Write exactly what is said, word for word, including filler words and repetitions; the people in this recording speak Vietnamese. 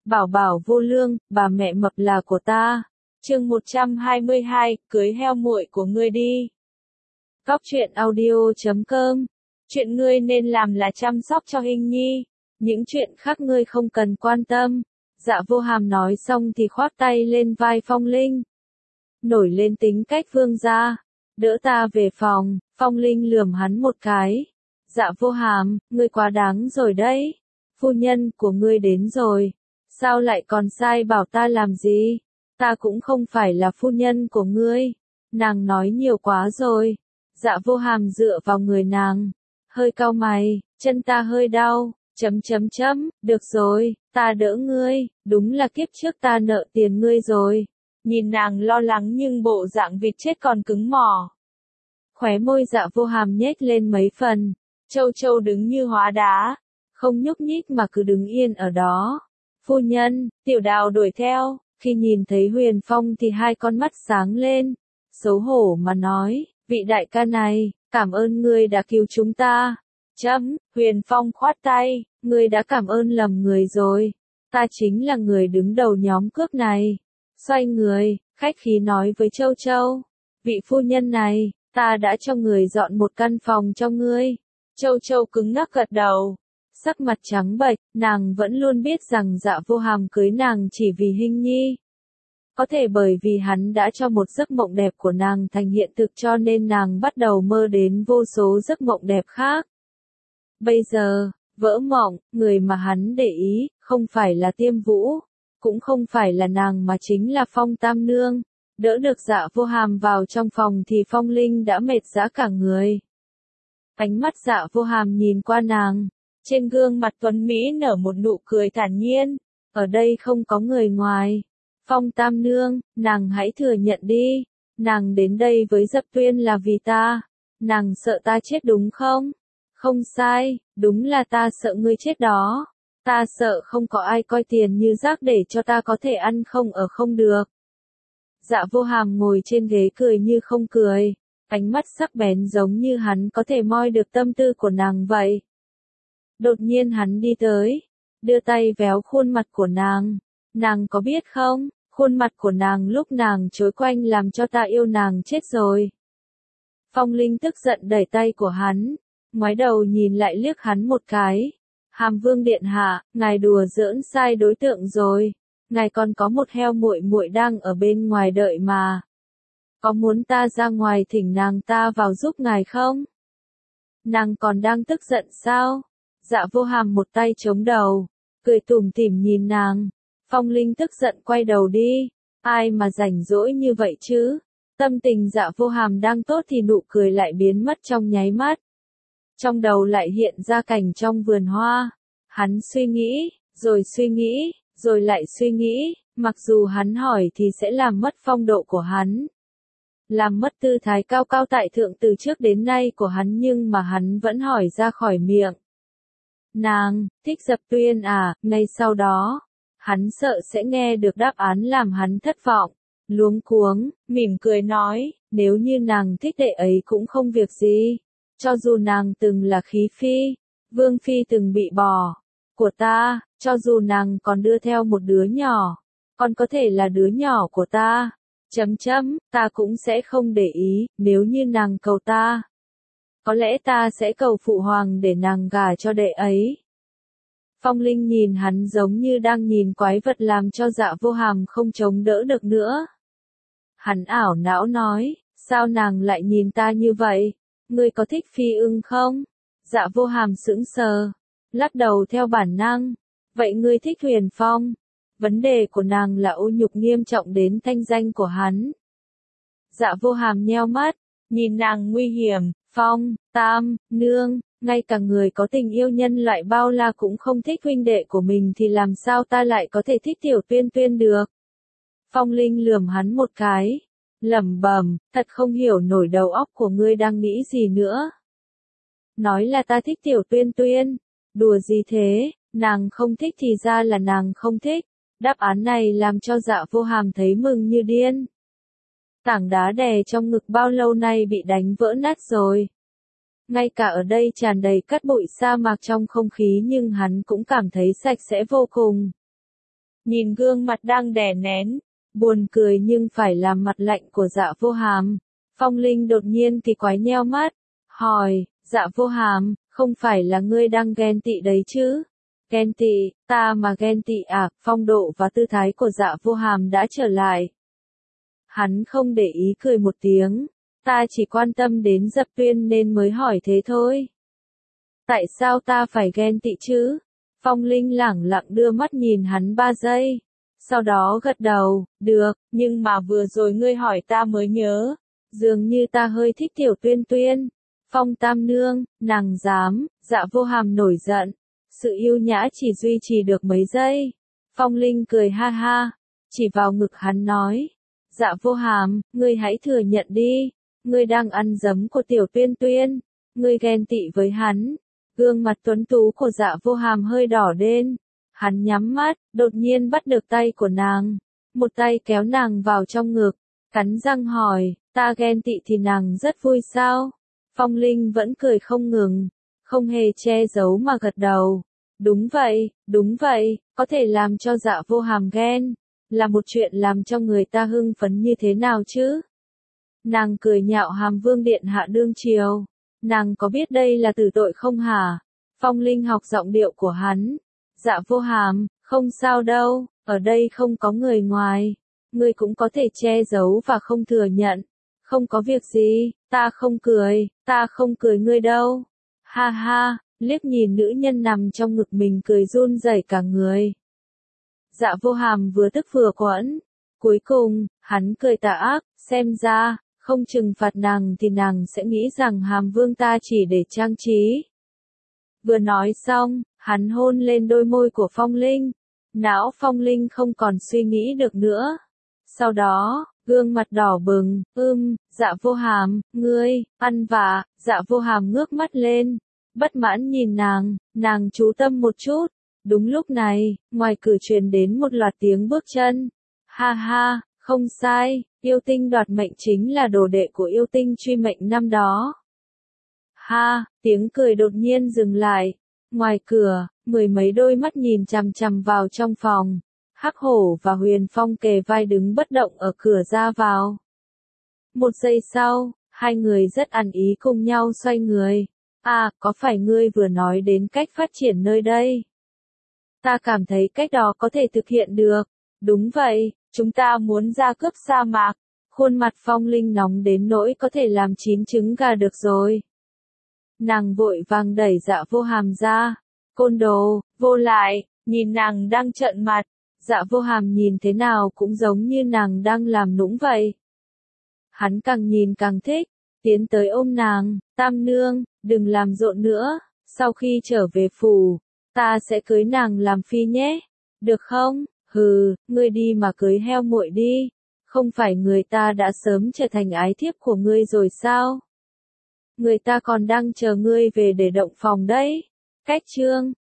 Bảo bảo vô lương, bà mẹ mập là của ta. Chương một trăm hai mươi hai, cưới heo muội của ngươi đi. Góc truyện audio chấm com. Chuyện ngươi nên làm là chăm sóc cho Hình Nhi, những chuyện khác ngươi không cần quan tâm. Dạ Vô Hàm nói xong thì khoác tay lên vai Phong Linh. Nổi lên tính cách vương gia, đỡ ta về phòng. Phong Linh lườm hắn một cái. Dạ Vô Hàm, ngươi quá đáng rồi đấy. Phu nhân của ngươi đến rồi. Sao lại còn sai bảo ta làm gì? Ta cũng không phải là phu nhân của ngươi. Nàng nói nhiều quá rồi. Dạ Vô Hàm dựa vào người nàng, hơi cau mày, chân ta hơi đau, chấm chấm chấm, được rồi, ta đỡ ngươi, đúng là kiếp trước ta nợ tiền ngươi rồi. Nhìn nàng lo lắng nhưng bộ dạng vịt chết còn cứng mỏ. Khóe môi Dạ Vô Hàm nhếch lên mấy phần, Châu Châu đứng như hóa đá, không nhúc nhích mà cứ đứng yên ở đó. Phu nhân, Tiểu Đào đuổi theo, khi nhìn thấy Huyền Phong thì hai con mắt sáng lên, xấu hổ mà nói, vị đại ca này, cảm ơn ngươi đã cứu chúng ta. Chấm, Huyền Phong khoát tay, ngươi đã cảm ơn lầm người rồi, ta chính là người đứng đầu nhóm cướp này. Xoay người, khách khí nói với Châu Châu, vị phu nhân này, ta đã cho người dọn một căn phòng cho ngươi. Châu Châu cứng ngắc gật đầu. Sắc mặt trắng bệch, nàng vẫn luôn biết rằng Dạ Vô Hàm cưới nàng chỉ vì Hình Nhi. Có thể bởi vì hắn đã cho một giấc mộng đẹp của nàng thành hiện thực cho nên nàng bắt đầu mơ đến vô số giấc mộng đẹp khác. Bây giờ, vỡ mộng, người mà hắn để ý, không phải là Tiêm Vũ, cũng không phải là nàng mà chính là Phong Tam Nương. Đỡ được Dạ Vô Hàm vào trong phòng thì Phong Linh đã mệt rã cả người. Ánh mắt Dạ Vô Hàm nhìn qua nàng. Trên gương mặt tuấn Mỹ nở một nụ cười thản nhiên, ở đây không có người ngoài. Phong Tam Nương, nàng hãy thừa nhận đi, nàng đến đây với Dập Tuyên là vì ta, nàng sợ ta chết đúng không? Không sai, đúng là ta sợ ngươi chết đó, ta sợ không có ai coi tiền như rác để cho ta có thể ăn không ở không được. Dạ Vô Hàm ngồi trên ghế cười như không cười, ánh mắt sắc bén giống như hắn có thể moi được tâm tư của nàng vậy. Đột nhiên hắn đi tới, đưa tay véo khuôn mặt của nàng. Nàng có biết không, khuôn mặt của nàng lúc nàng trối quanh làm cho ta yêu nàng chết rồi. Phong Linh tức giận đẩy tay của hắn, ngoái đầu nhìn lại liếc hắn một cái. Hàm Vương điện hạ, ngài đùa giỡn sai đối tượng rồi. Ngài còn có một heo muội muội đang ở bên ngoài đợi mà. Có muốn ta ra ngoài thỉnh nàng ta vào giúp ngài không? Nàng còn đang tức giận sao? Dạ Vô Hàm một tay chống đầu, cười tủm tỉm nhìn nàng. Phong Linh tức giận quay đầu đi. Ai mà rảnh rỗi như vậy chứ? Tâm tình Dạ Vô Hàm đang tốt thì nụ cười lại biến mất trong nháy mắt. Trong đầu lại hiện ra cảnh trong vườn hoa. Hắn suy nghĩ, rồi suy nghĩ, rồi lại suy nghĩ, mặc dù hắn hỏi thì sẽ làm mất phong độ của hắn. Làm mất tư thái cao cao tại thượng từ trước đến nay của hắn nhưng mà hắn vẫn hỏi ra khỏi miệng. Nàng, thích Dập Tuyên à, ngay sau đó, hắn sợ sẽ nghe được đáp án làm hắn thất vọng, luống cuống, mỉm cười nói, nếu như nàng thích đệ ấy cũng không việc gì, cho dù nàng từng là khí phi, vương phi từng bị bỏ, của ta, cho dù nàng còn đưa theo một đứa nhỏ, còn có thể là đứa nhỏ của ta, chấm chấm, ta cũng sẽ không để ý, nếu như nàng cầu ta. Có lẽ ta sẽ cầu phụ hoàng để nàng gả cho đệ ấy. Phong Linh nhìn hắn giống như đang nhìn quái vật làm cho Dạ Vô Hàm không chống đỡ được nữa. Hắn ảo não nói, sao nàng lại nhìn ta như vậy? Ngươi có thích Phi Ưng không? Dạ Vô Hàm sững sờ, lắc đầu theo bản năng. Vậy ngươi thích Huyền Phong? Vấn đề của nàng là ô nhục nghiêm trọng đến thanh danh của hắn. Dạ Vô Hàm nheo mắt, nhìn nàng nguy hiểm. Phong, Tam, Nương, ngay cả người có tình yêu nhân loại bao la cũng không thích huynh đệ của mình thì làm sao ta lại có thể thích Tiểu Tuyên Tuyên được? Phong Linh lườm hắn một cái, lẩm bẩm, thật không hiểu nổi đầu óc của ngươi đang nghĩ gì nữa. Nói là ta thích Tiểu Tuyên Tuyên, đùa gì thế, nàng không thích thì ra là nàng không thích. Đáp án này làm cho Dạ Vô Hàm thấy mừng như điên. Tảng đá đè trong ngực bao lâu nay bị đánh vỡ nát rồi. Ngay cả ở đây tràn đầy cát bụi sa mạc trong không khí nhưng hắn cũng cảm thấy sạch sẽ vô cùng. nhìn gương mặt đang đè nén, buồn cười nhưng phải làm mặt lạnh của Dạ Vô Hàm. Phong Linh đột nhiên thì quái nheo mắt, hỏi, Dạ Vô Hàm, không phải là ngươi đang ghen tị đấy chứ? Ghen tị, ta mà ghen tị à? Phong độ và tư thái của Dạ Vô Hàm đã trở lại. Hắn không để ý cười một tiếng, ta chỉ quan tâm đến Dập Tuyên nên mới hỏi thế thôi. Tại sao ta phải ghen tị chứ? Phong Linh lẳng lặng đưa mắt nhìn hắn ba giây. Sau đó gật đầu, được, nhưng mà vừa rồi ngươi hỏi ta mới nhớ. Dường như ta hơi thích Tiểu Tuyên Tuyên. Phong Tam Nương, nàng dám, Dạ Vô Hàm nổi giận. Sự yêu nhã chỉ duy trì được mấy giây. Phong Linh cười ha ha, chỉ vào ngực hắn nói. Dạ Vô Hàm, ngươi hãy thừa nhận đi. Ngươi đang ăn giấm của Tiểu Tuyên Tuyên. Ngươi ghen tị với hắn. Gương mặt tuấn tú của Dạ Vô Hàm hơi đỏ lên. Hắn nhắm mắt, đột nhiên bắt được tay của nàng. Một tay kéo nàng vào trong ngực. Cắn răng hỏi, ta ghen tị thì nàng rất vui sao? Phong Linh vẫn cười không ngừng. Không hề che giấu mà gật đầu. Đúng vậy, đúng vậy, có thể làm cho Dạ Vô Hàm ghen. Là một chuyện làm cho người ta hưng phấn như thế nào chứ? Nàng cười nhạo Hàm Vương điện hạ đương triều. Nàng có biết đây là tử tội không hả? Phong Linh học giọng điệu của hắn. Dạ Vô Hàm, không sao đâu, ở đây không có người ngoài. Ngươi cũng có thể che giấu và không thừa nhận. Không có việc gì, ta không cười, ta không cười ngươi đâu. Ha ha, liếc nhìn nữ nhân nằm trong ngực mình cười run rẩy cả người. Dạ Vô Hàm vừa tức vừa quẫn. Cuối cùng, hắn cười tà ác, xem ra, không trừng phạt nàng thì nàng sẽ nghĩ rằng Hàm Vương ta chỉ để trang trí. Vừa nói xong, hắn hôn lên đôi môi của Phong Linh. Não Phong Linh không còn suy nghĩ được nữa. Sau đó, gương mặt đỏ bừng, ưm, Dạ Vô Hàm, ngươi, ăn vạ, Dạ Vô Hàm ngước mắt lên. Bất mãn nhìn nàng, nàng chú tâm một chút. Đúng lúc này, ngoài cửa truyền đến một loạt tiếng bước chân. Ha ha, không sai, yêu tinh đoạt mệnh chính là đồ đệ của yêu tinh truy mệnh năm đó. Ha, tiếng cười đột nhiên dừng lại. Ngoài cửa, mười mấy đôi mắt nhìn chằm chằm vào trong phòng. Hắc Hổ và Huyền Phong kề vai đứng bất động ở cửa ra vào. Một giây sau, hai người rất ăn ý cùng nhau xoay người. À, có phải ngươi vừa nói đến cách phát triển nơi đây? Ta cảm thấy cách đó có thể thực hiện được. Đúng vậy, chúng ta muốn ra cướp sa mạc. Khuôn mặt Phong Linh nóng đến nỗi có thể làm chín trứng gà được rồi. Nàng vội vàng đẩy Dạ Vô Hàm ra. Côn đồ, vô lại, nhìn nàng đang trợn mặt. Dạ Vô Hàm nhìn thế nào cũng giống như nàng đang làm nũng vậy. Hắn càng nhìn càng thích, tiến tới ôm nàng, Tam Nương, đừng làm rộn nữa, sau khi trở về phủ, ta sẽ cưới nàng làm phi nhé, được không? Hừ, ngươi đi mà cưới heo muội đi, không phải người ta đã sớm trở thành ái thiếp của ngươi rồi sao? Người ta còn đang chờ ngươi về để động phòng đấy. Cách chương